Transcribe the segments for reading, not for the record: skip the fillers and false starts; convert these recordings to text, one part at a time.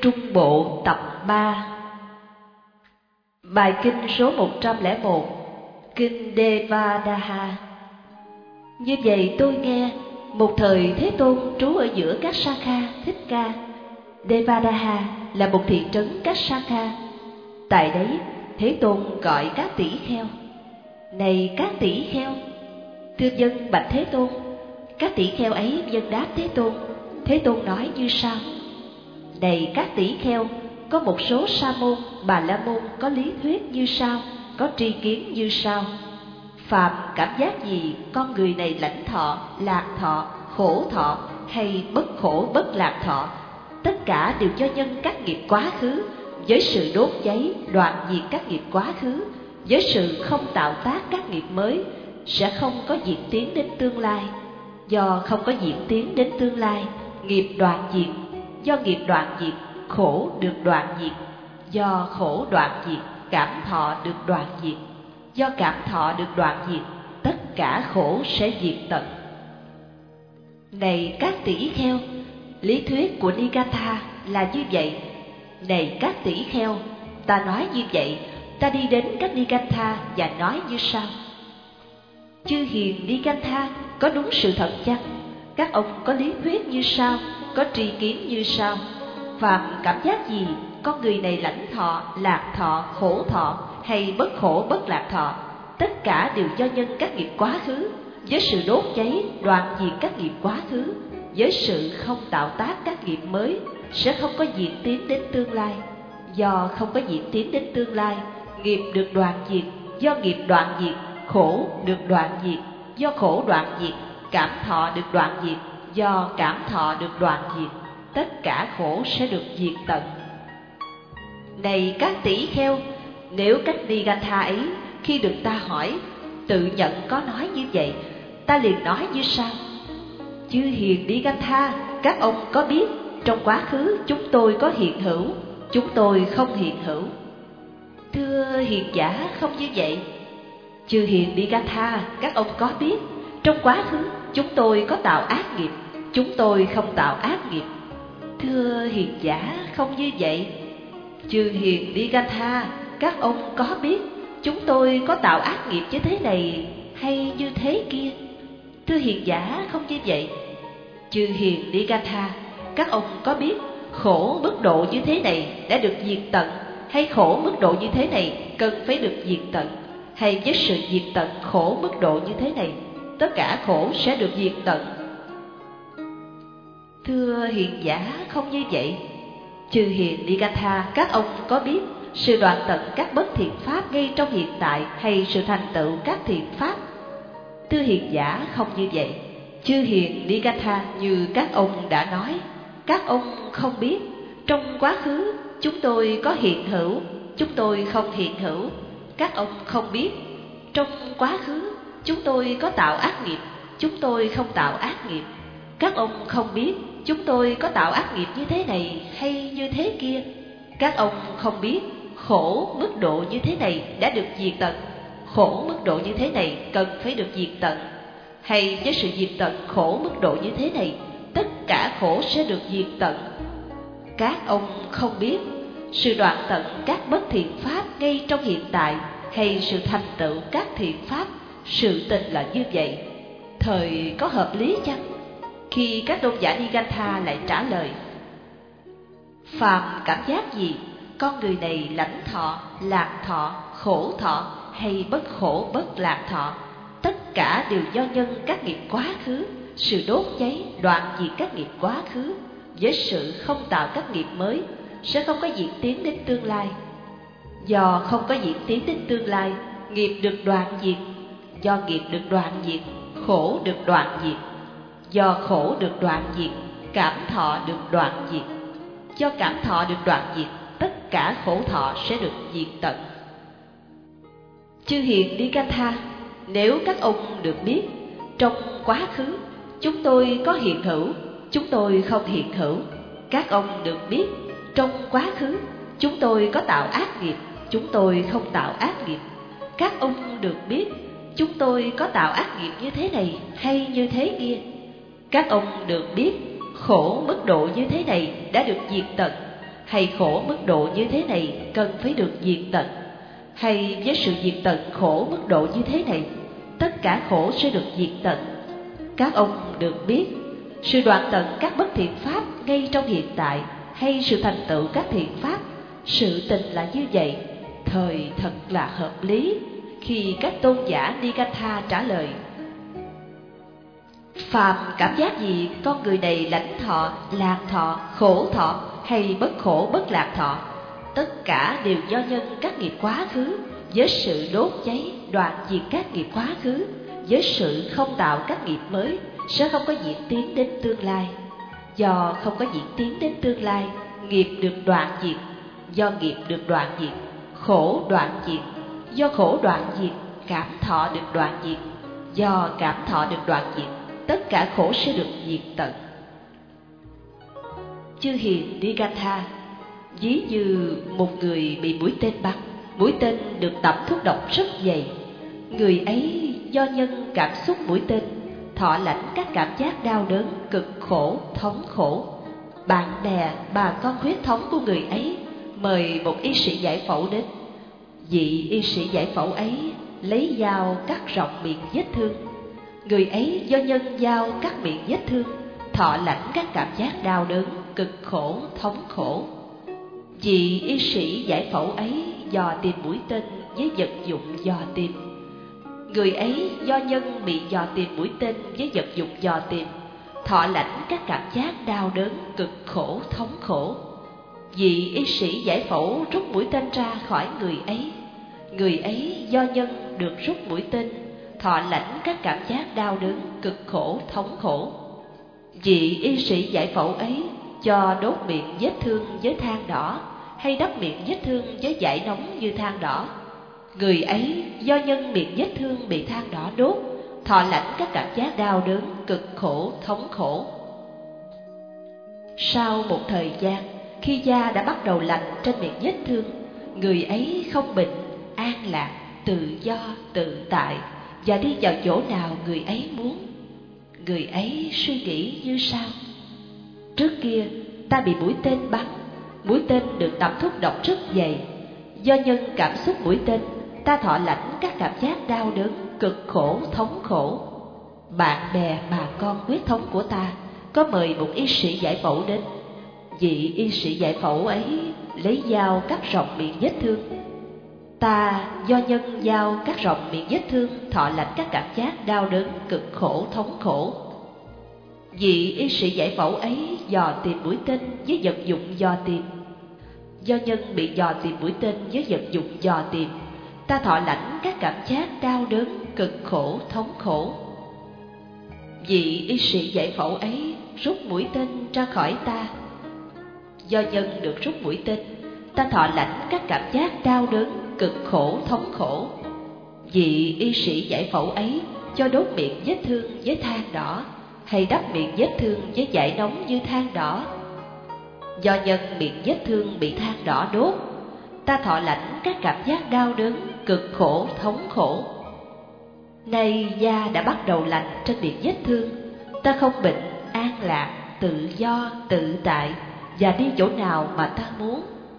Trung Bộ tập 3. Bài kinh số 101, kinh Devadaha. Như vậy tôi nghe, một thời Thế Tôn trú ở giữa các Sakha Thích Ca. Devadaha là một thị trấn các Sakha. Tại đấy, Thế Tôn gọi các tỷ kheo: này các tỷ kheo, thưa dân bạch Thế Tôn. Các tỷ kheo ấy vâng đáp Thế Tôn. Thế Tôn nói như sau: này các tỷ kheo, có một số sa môn, bà la môn có lý thuyết như sau, có tri kiến như sau: phàm cảm giác gì con người này lãnh thọ, lạc thọ, khổ thọ hay bất khổ bất lạc thọ, tất cả đều do nhân các nghiệp quá khứ, với sự đốt cháy đoạn diệt các nghiệp quá khứ, với sự không tạo tác các nghiệp mới, sẽ không có diễn tiến đến tương lai. Do không có diễn tiến đến tương lai, nghiệp đoạn diệt. Do nghiệp đoạn diệt, khổ được đoạn diệt. Do khổ đoạn diệt, cảm thọ được đoạn diệt. Do cảm thọ được đoạn diệt, tất cả khổ sẽ diệt tận. Này các tỷ kheo, lý thuyết của Nikatha là như vậy. Này các tỷ kheo, ta nói như vậy. Ta đi đến các Nikatha và nói như sau: chư hiền Nikatha, có đúng sự thật chăng? Các ông có lý thuyết như sau, có tri kiến như sau: phàm cảm giác gì con người này lãnh thọ, lạc thọ, khổ thọ hay bất khổ bất lạc thọ, tất cả đều do nhân các nghiệp quá khứ, với sự đốt cháy đoạn diệt các nghiệp quá khứ, với sự không tạo tác các nghiệp mới, sẽ không có diễn tiến đến tương lai. Do không có diễn tiến đến tương lai, nghiệp được đoạn diệt. Do nghiệp đoạn diệt, khổ được đoạn diệt. Do khổ đoạn diệt, cảm thọ được đoạn diệt. Do cảm thọ được đoạn diệt, tất cả khổ sẽ được diệt tận. Này các tỷ kheo, nếu cách Nigatha ấy khi được ta hỏi, tự nhận có nói như vậy, ta liền nói như sau: chư hiền Nigatha, các ông có biết trong quá khứ chúng tôi có hiện hữu, chúng tôi không hiện hữu? Thưa hiền giả, không như vậy. Chư hiền Nigatha, các ông có biết trong quá khứ chúng tôi có tạo ác nghiệp, chúng tôi không tạo ác nghiệp? Thưa hiền giả, không như vậy. Chư hiền Nigatha, các ông có biết chúng tôi có tạo ác nghiệp như thế này hay như thế kia? Thưa hiền giả, không như vậy. Chư hiền Nigatha, các ông có biết khổ mức độ như thế này đã được diệt tận, hay khổ mức độ như thế này cần phải được diệt tận, hay với sự diệt tận khổ mức độ như thế này, tất cả khổ sẽ được diệt tận? Thưa hiền giả, không như vậy. Chư hiền Nigatha, các ông có biết sự đoạn tận các bất thiện pháp ngay trong hiện tại, hay sự thành tựu các thiện pháp? Thưa hiền giả, không như vậy. Chư hiền Nigatha, như các ông đã nói, các ông không biết trong quá khứ chúng tôi có hiện hữu, chúng tôi không hiện hữu. Các ông không biết trong quá khứ chúng tôi có tạo ác nghiệp, chúng tôi không tạo ác nghiệp. Các ông không biết chúng tôi có tạo ác nghiệp như thế này hay như thế kia. Các ông không biết khổ mức độ như thế này đã được diệt tận, khổ mức độ như thế này cần phải được diệt tận, hay với sự diệt tận khổ mức độ như thế này, tất cả khổ sẽ được diệt tận. Các ông không biết sự đoạn tận các bất thiện pháp ngay trong hiện tại, hay sự thành tựu các thiện pháp. Sự tình là như vậy, thời có hợp lý chăng? Khi các tôn giả Nigatha lại trả lời: phàm cảm giác gì con người này lãnh thọ, lạc thọ, khổ thọ hay bất khổ bất lạc thọ, tất cả đều do nhân các nghiệp quá khứ, sự đốt cháy đoạn diệt các nghiệp quá khứ, với sự không tạo các nghiệp mới, sẽ không có diễn tiến đến tương lai. Do không có diễn tiến đến tương lai, nghiệp được đoạn diệt. Do nghiệp được đoạn diệt, khổ được đoạn diệt. Do khổ được đoạn diệt, cảm thọ được đoạn diệt. Do cảm thọ được đoạn diệt, tất cả khổ thọ sẽ được diệt tận. Chư hiền Nigatha, nếu các ông được biết trong quá khứ chúng tôi có hiện hữu, chúng tôi không hiện hữu. Các ông được biết trong quá khứ chúng tôi có tạo ác nghiệp, chúng tôi không tạo ác nghiệp. Các ông được biết chúng tôi có tạo ác nghiệp như thế này hay như thế kia. Các ông được biết khổ mức độ như thế này đã được diệt tận, hay khổ mức độ như thế này cần phải được diệt tận, hay với sự diệt tận khổ mức độ như thế này, tất cả khổ sẽ được diệt tận. Các ông được biết, sự đoạn tận các bất thiện pháp ngay trong hiện tại hay sự thành tựu các thiện pháp, sự tình là như vậy, thời thật là hợp lý. Khi các tôn giả Nikatha trả lời: phàm cảm giác gì con người này lãnh thọ, lạc thọ, khổ thọ hay bất khổ bất lạc thọ, tất cả đều do nhân các nghiệp quá khứ, với sự đốt cháy đoạn diệt các nghiệp quá khứ, với sự không tạo các nghiệp mới sẽ không có diễn tiến đến tương lai. Do không có diễn tiến đến tương lai, nghiệp được đoạn diệt. Do nghiệp được đoạn diệt, khổ đoạn diệt. Do khổ đoạn diệt, cảm thọ được đoạn diệt. Do cảm thọ được đoạn diệt, tất cả khổ sẽ được diệt tận. Chư hiền Nikatha, ví như một người bị mũi tên bắn, mũi tên được tẩm thuốc độc rất dày. Người ấy do nhân cảm xúc mũi tên, thọ lãnh các cảm giác đau đớn, cực khổ, thống khổ. Bạn bè, bà con huyết thống của người ấy mời một y sĩ giải phẫu đến. Vị y sĩ giải phẫu ấy lấy dao cắt rộng miệng vết thương. Người ấy do nhân dao cắt miệng vết thương, thọ lãnh các cảm giác đau đớn, cực khổ, thống khổ. Vị y sĩ giải phẫu ấy dò tìm mũi tên với vật dụng dò tìm. Người ấy do nhân bị dò tìm mũi tên với vật dụng dò tìm, thọ lãnh các cảm giác đau đớn, cực khổ, thống khổ. Vị y sĩ giải phẫu rút mũi tên ra khỏi người ấy. Người ấy do nhân được rút mũi tên, thọ lãnh các cảm giác đau đớn, cực khổ, thống khổ. Vị y sĩ giải phẫu ấy cho đốt miệng vết thương với than đỏ, hay đắp miệng vết thương với dải nóng như than đỏ. Người ấy do nhân miệng vết thương bị than đỏ đốt, thọ lãnh các cảm giác đau đớn, cực khổ, thống khổ. Sau một thời gian, khi da đã bắt đầu lành trên miệng vết thương, người ấy không bệnh, an lạc, tự do, tự tại và đi vào chỗ nào người ấy muốn. Người ấy suy nghĩ như sau: trước kia ta bị mũi tên bắn, mũi tên được tẩm thuốc độc rất dày. Do nhân cảm xúc mũi tên, ta thọ lãnh các cảm giác đau đớn, cực khổ, thống khổ. Bạn bè, bà con huyết thống của ta có mời một y sĩ giải phẫu đến. Vị y sĩ giải phẫu ấy lấy dao cắt rộng miệng vết thương. Ta do nhân dao cắt rộng miệng vết thương, thọ lãnh các cảm giác đau đớn, cực khổ, thống khổ. Vị y sĩ giải phẫu ấy dò tìm mũi tên với vật dụng dò tìm. Do nhân bị dò tìm mũi tên với vật dụng dò tìm, ta thọ lãnh các cảm giác đau đớn, cực khổ, thống khổ. Vị y sĩ giải phẫu ấy rút mũi tên ra khỏi ta. Do nhân được rút mũi tên, ta thọ lãnh các cảm giác đau đớn, cực khổ, thống khổ. Vị y sĩ giải phẫu ấy cho đốt miệng vết thương với than đỏ, hay đắp miệng vết thương với dải nóng như than đỏ. Do nhân miệng vết thương bị than đỏ đốt, ta thọ lãnh các cảm giác đau đớn, cực khổ, thống khổ. Nay da đã bắt đầu lành trên miệng vết thương, ta không bệnh, an lạc, tự do, tự tại và đi chỗ nào mà ta muốn.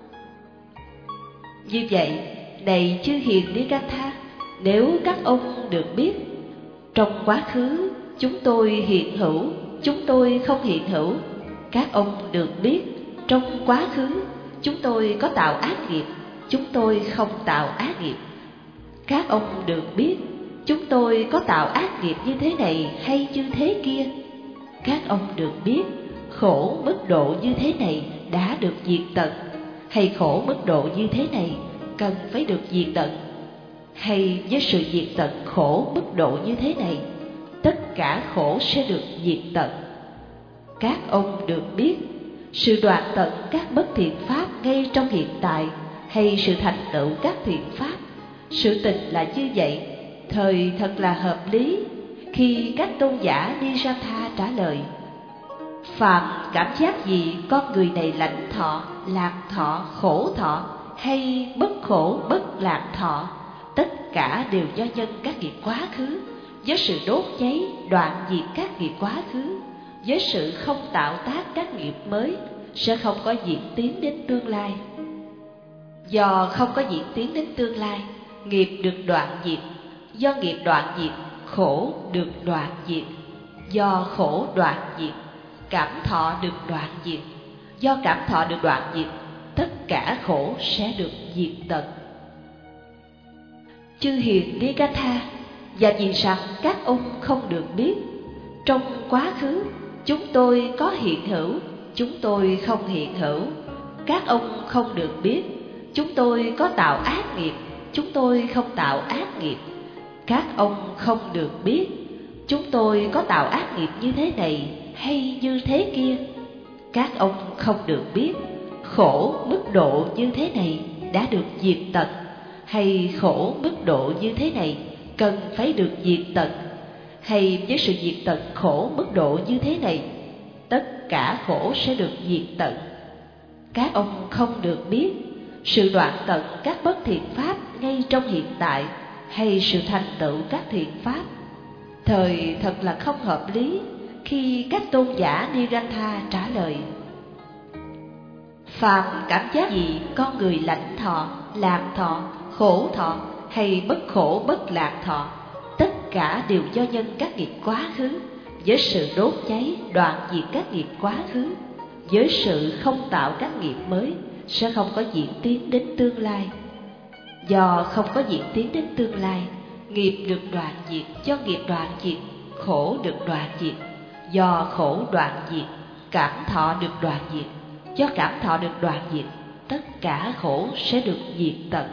Như vậy, này chư hiền Nikatha, nếu các ông được biết, trong quá khứ chúng tôi hiện hữu, chúng tôi không hiện hữu. Các ông được biết, trong quá khứ chúng tôi có tạo ác nghiệp, chúng tôi không tạo ác nghiệp. Các ông được biết, chúng tôi có tạo ác nghiệp như thế này hay như thế kia. Các ông được biết, khổ mức độ như thế này đã được diệt tận, hay khổ mức độ như thế này cần phải được diệt tận, hay với sự diệt tận khổ mức độ như thế này, tất cả khổ sẽ được diệt tận. Các ông được biết, sự đoạn tận các bất thiện pháp ngay trong hiện tại, hay sự thành tựu các thiện pháp, sự tình là như vậy, thời thật là hợp lý. Khi các tôn giả Nikatha trả lời: phàm cảm giác gì con người này lãnh thọ, lạc thọ, khổ thọ hay bất khổ bất lạc thọ, tất cả đều do nhân các nghiệp quá khứ, với sự đốt cháy đoạn diệt các nghiệp quá khứ, với sự không tạo tác các nghiệp mới, sẽ không có diễn tiến đến tương lai. Do không có diễn tiến đến tương lai, nghiệp được đoạn diệt. Do nghiệp đoạn diệt, khổ được đoạn diệt. Do khổ đoạn diệt, cảm thọ được đoạn diệt. Do cảm thọ được đoạn diệt, tất cả khổ sẽ được diệt tận. Chư hiền Nikatha, và vì rằng các ông không được biết, trong quá khứ chúng tôi có hiện hữu, chúng tôi không hiện hữu. Các ông không được biết, chúng tôi có tạo ác nghiệp, chúng tôi không tạo ác nghiệp. Các ông không được biết, chúng tôi có tạo ác nghiệp như thế này hay như thế kia. Các ông không được biết, khổ mức độ như thế này đã được diệt tận, hay khổ mức độ như thế này cần phải được diệt tận, hay với sự diệt tận khổ mức độ như thế này, tất cả khổ sẽ được diệt tận. Các ông không được biết, sự đoạn tận các bất thiện pháp ngay trong hiện tại, hay sự thành tựu các thiện pháp. Thời thật là không hợp lý khi các tôn giả Nirantha trả lời: phàm cảm giác gì con người lãnh thọ, lạc thọ, khổ thọ hay bất khổ bất lạc thọ, tất cả đều do nhân các nghiệp quá khứ. Với sự đốt cháy đoạn diệt các nghiệp quá khứ, với sự không tạo các nghiệp mới, sẽ không có diễn tiến đến tương lai. Do không có diễn tiến đến tương lai, nghiệp được đoạn diệt. Do nghiệp đoạn diệt, khổ được đoạn diệt. Do khổ đoạn diệt, cảm thọ được đoạn diệt. Do cảm thọ được đoạn diệt, tất cả khổ sẽ được diệt tận.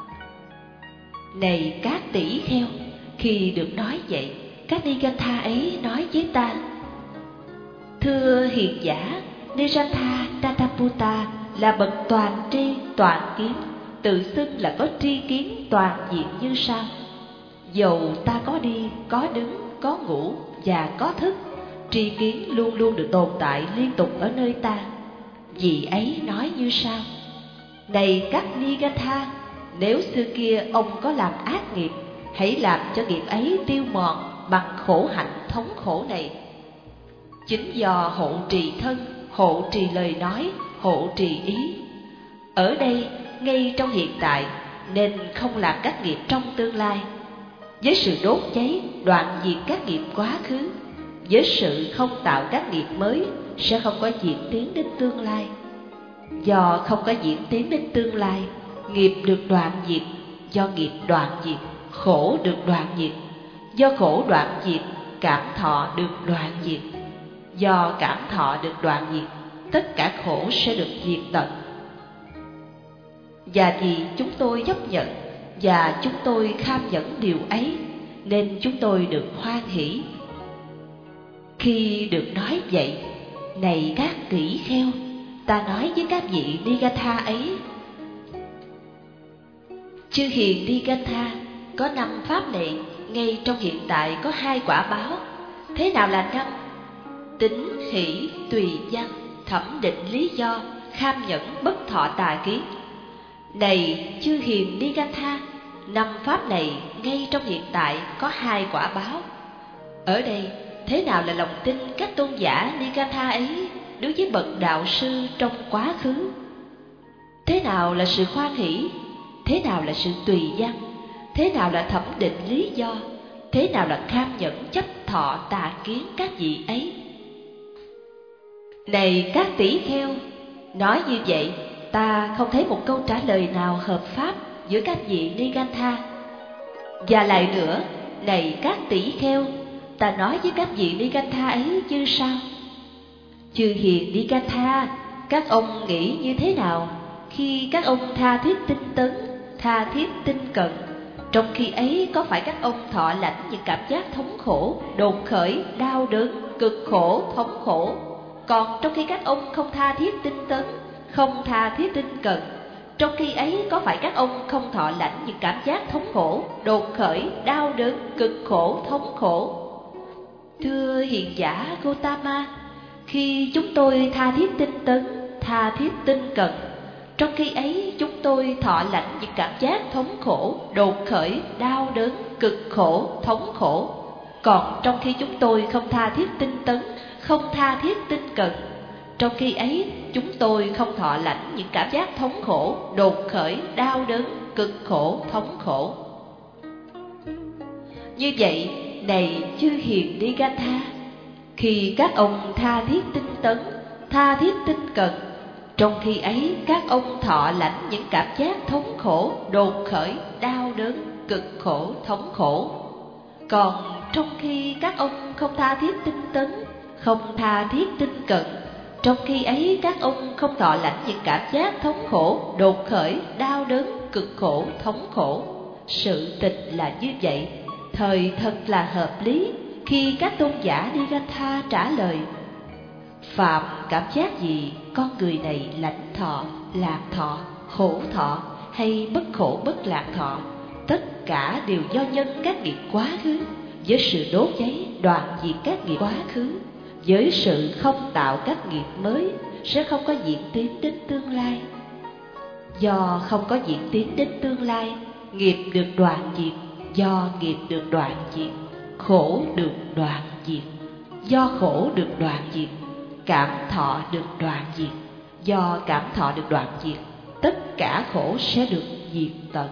Này các tỷ kheo, khi được nói vậy, các Nikatha ấy nói với ta: thưa hiền giả, Nirantha Tataputa là bậc toàn tri toàn kiến, tự xưng là có tri kiến toàn diện như sau: dầu ta có đi, có đứng, có ngủ và có thức, tri kiến luôn luôn được tồn tại liên tục ở nơi ta. Vị ấy nói như sau: này các Nikatha, nếu xưa kia ông có làm ác nghiệp, hãy làm cho nghiệp ấy tiêu mòn bằng khổ hạnh thống khổ này. Chính do hộ trì thân, hộ trì lời nói, hộ trì ý, ở đây ngay trong hiện tại, nên không làm các nghiệp trong tương lai. Với sự đốt cháy đoạn diệt các nghiệp quá khứ, với sự không tạo các nghiệp mới, sẽ không có diễn tiến đến tương lai. Do không có diễn tiến đến tương lai, nghiệp được đoạn diệt. Do nghiệp đoạn diệt, khổ được đoạn diệt. Do khổ đoạn diệt, cảm thọ được đoạn diệt. Do cảm thọ được đoạn diệt, tất cả khổ sẽ được diệt tận. Và vì chúng tôi chấp nhận và chúng tôi kham nhẫn điều ấy, nên chúng tôi được hoan hỷ. Khi được nói vậy, này các tỷ kheo, ta nói với các vị Nikatha ấy: chư hiền Nikatha, có 5 pháp này, ngay trong hiện tại có 2 quả báo. Thế nào là 5? Tính, hỷ, tùy văn, thẩm định lý do, kham nhẫn, bất thọ tà kiến. Này chư hiền Nikatha, 5 pháp này ngay trong hiện tại có 2 quả báo. Ở đây, thế nào là lòng tin các tôn giả Nikatha ấy đối với bậc đạo sư trong quá khứ? Thế nào là sự hoan hỷ? Thế nào là sự tùy văn? Thế nào là thẩm định lý do? Thế nào là kham nhẫn chấp thọ tà kiến các vị ấy? Này các tỷ kheo, nói như vậy, ta không thấy một câu trả lời nào hợp pháp giữa các vị Nikatha. Và lại nữa, này các tỷ kheo, ta nói với các vị Nikatha ấy như sau: chư hiền Nikatha, các ông nghĩ như thế nào khi các ông tha thiết tinh tấn, tha thiết tinh cận? Trong khi ấy có phải các ông thọ lãnh những cảm giác thống khổ, đột khởi, đau đớn, cực khổ, thống khổ? Còn trong khi các ông không tha thiết tinh tấn, không tha thiết tinh cận, trong khi ấy có phải các ông không thọ lãnh những cảm giác thống khổ, đột khởi, đau đớn, cực khổ, thống khổ? Thưa hiền giả Gotama, khi chúng tôi tha thiết tinh tấn, tha thiết tinh cận, trong khi ấy chúng tôi thọ lãnh những cảm giác thống khổ, đột khởi, đau đớn, cực khổ, thống khổ. Còn trong khi chúng tôi không tha thiết tinh tấn, không tha thiết tinh cận, Trong khi ấy, chúng tôi không thọ lãnh những cảm giác thống khổ, đột khởi, đau đớn, cực khổ, thống khổ. Như vậy, này chư hiền Nigatha, khi các ông tha thiết tinh tấn, tha thiết tinh cần, trong khi ấy các ông thọ lãnh những cảm giác thống khổ, đột khởi, đau đớn, cực khổ, thống khổ. Còn trong khi các ông không tha thiết tinh tấn, không tha thiết tinh cận, trong khi ấy các ông không thọ lãnh những cảm giác thống khổ, đột khởi, đau đớn, cực khổ, thống khổ. Sự tình là như vậy, thời thật là hợp lý khi các tôn giả Nigatha trả lời: phạm cảm giác gì con người này lãnh thọ, lạc thọ, khổ thọ hay bất khổ bất lạc thọ, tất cả đều do nhân các nghiệp quá khứ, với sự đốt cháy đoạn diệt các nghiệp quá khứ, với sự không tạo các nghiệp mới sẽ không có diễn tiến đến tương lai. Do không có diễn tiến đến tương lai, nghiệp được đoạn diệt. Do nghiệp được đoạn diệt, khổ được đoạn diệt. Do khổ được đoạn diệt, cảm thọ được đoạn diệt. Do cảm thọ được đoạn diệt, tất cả khổ sẽ được diệt tận.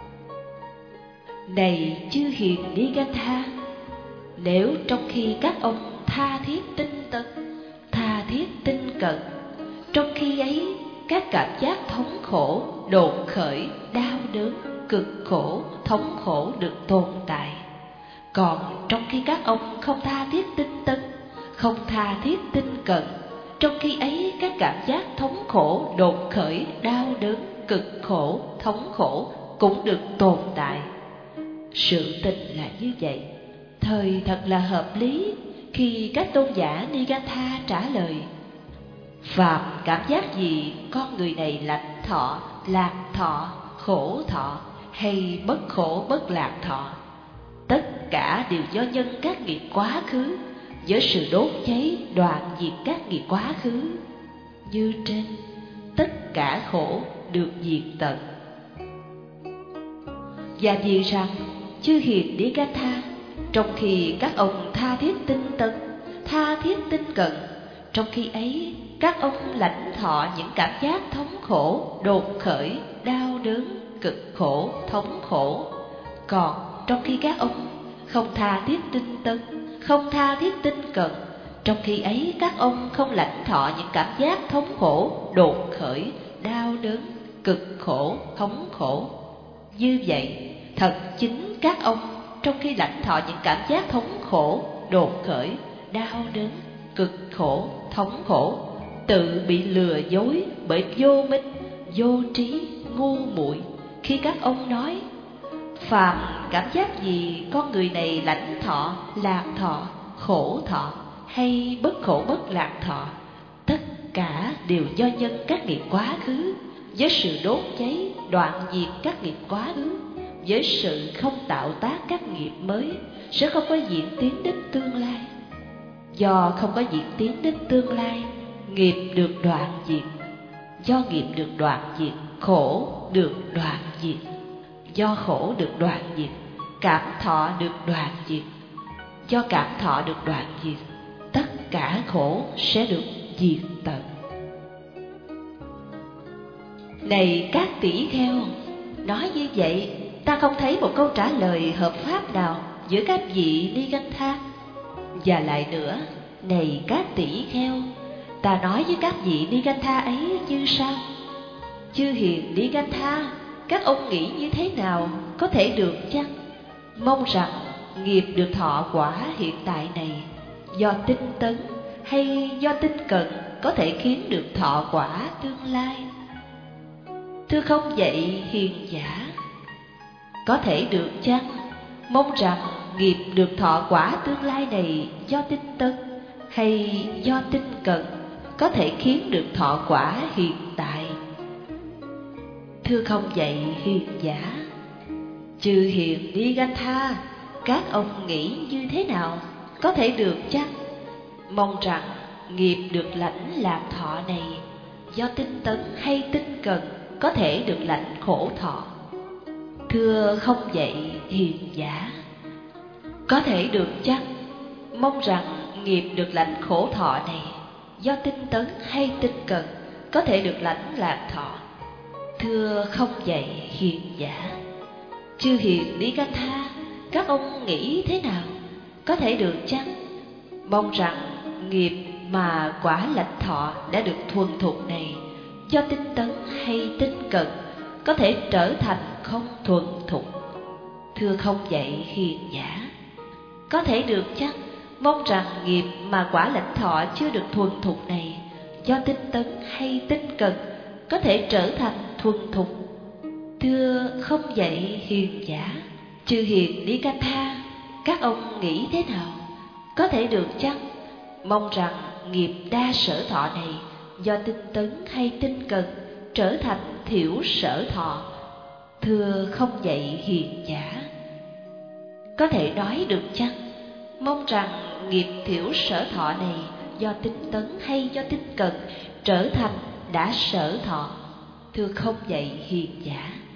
Này chư hiền Nigatha, nếu trong khi các ông tha thiết tinh tấn, tha thiết tinh cận, trong khi ấy các cảm giác thống khổ, đột khởi, đau đớn, cực khổ, thống khổ được tồn tại. Còn trong khi các ông không tha thiết tinh tấn, không tha thiết tinh cận, trong khi ấy các cảm giác thống khổ, đột khởi, đau đớn, cực khổ, thống khổ cũng được tồn tại. Sự tình là như vậy, thời thật là hợp lý khi các tôn giả Nigatha trả lời: phạm cảm giác gì con người này lãnh thọ, lạc thọ, khổ thọ hay bất khổ bất lạc thọ, tất cả đều do nhân các nghiệp quá khứ, với sự đốt cháy đoạn diệt các nghiệp quá khứ. Như trên, tất cả khổ được diệt tận. Và vì rằng chư hiền Nigatha, trong khi các ông tha thiết tinh tấn, tha thiết tinh cận, trong khi ấy các ông lãnh thọ những cảm giác thống khổ, đột khởi, đau đớn, cực khổ, thống khổ. Còn trong khi các ông không tha thiết tinh tấn, không tha thiết tinh cận, trong khi ấy các ông không lãnh thọ những cảm giác thống khổ, đột khởi, đau đớn, cực khổ, thống khổ. Như vậy, thật chính các ông trong khi lãnh thọ những cảm giác thống khổ, đột khởi, đau đớn, cực khổ, thống khổ, tự bị lừa dối bởi vô minh, vô trí, ngu muội khi các ông nói: phạm cảm giác gì con người này lãnh thọ, lạc thọ, khổ thọ hay bất khổ bất lạc thọ, tất cả đều do nhân các nghiệp quá khứ, với sự đốt cháy đoạn diệt các nghiệp quá khứ, với sự không tạo tác các nghiệp mới sẽ không có diễn tiến đến tương lai. Do không có diễn tiến đến tương lai, nghiệp được đoạn diệt. Do nghiệp được đoạn diệt, khổ được đoạn diệt. Do khổ được đoạn diệt, cảm thọ được đoạn diệt. Do cảm thọ được đoạn diệt, tất cả khổ sẽ được diệt tận. Này các tỷ kheo, nói như vậy ta không thấy một câu trả lời hợp pháp nào giữa các vị Nigatha. Và lại nữa, này các tỷ kheo, ta nói với các vị Nigatha ấy như sau: chư hiền Nigatha, các ông nghĩ như thế nào, có thể được chăng? Mong rằng nghiệp được thọ quả hiện tại này do tinh tấn hay do tinh cận có thể khiến được thọ quả tương lai. Thưa không vậy hiền giả, có thể được chăng? Mong rằng nghiệp được thọ quả tương lai này do tinh tấn hay do tinh cận có thể khiến được thọ quả hiện tại. Thưa không vậy hiền giả, chư hiền Nigatha, các ông nghĩ như thế nào, có thể được chăng? Mong rằng nghiệp được lãnh lạc thọ này do tinh tấn hay tinh cận có thể được lãnh khổ thọ. Thưa không vậy hiền giả, có thể được chăng? Mong rằng nghiệp được lãnh khổ thọ này do tinh tấn hay tinh cần có thể được lãnh lạc thọ? Thưa không vậy hiền giả. Chư hiền Ni Ca Tha, các ông nghĩ thế nào? Có thể được chăng? Mong rằng nghiệp mà quả lãnh thọ đã được thuần thục này do tinh tấn hay tinh cần có thể trở thành không thuần thục? Thưa không vậy hiền giả. Có thể được chăng? Mong rằng nghiệp mà quả lãnh thọ chưa được thuần thục này do tinh tấn hay tinh cần có thể trở thành thuần thục? Thưa không vậy hiền giả. Chư hiền Ni Ca Tha, các ông nghĩ thế nào? Có thể được chăng? Mong rằng nghiệp đa sở thọ này do tinh tấn hay tinh cần trở thành thiểu sở thọ? Thưa không vậy hiền giả. Có thể nói được chăng? Mong rằng nghiệp thiểu sở thọ này do tinh tấn hay do tinh cần trở thành đã sở thọ? Thưa không vậy hiền giả.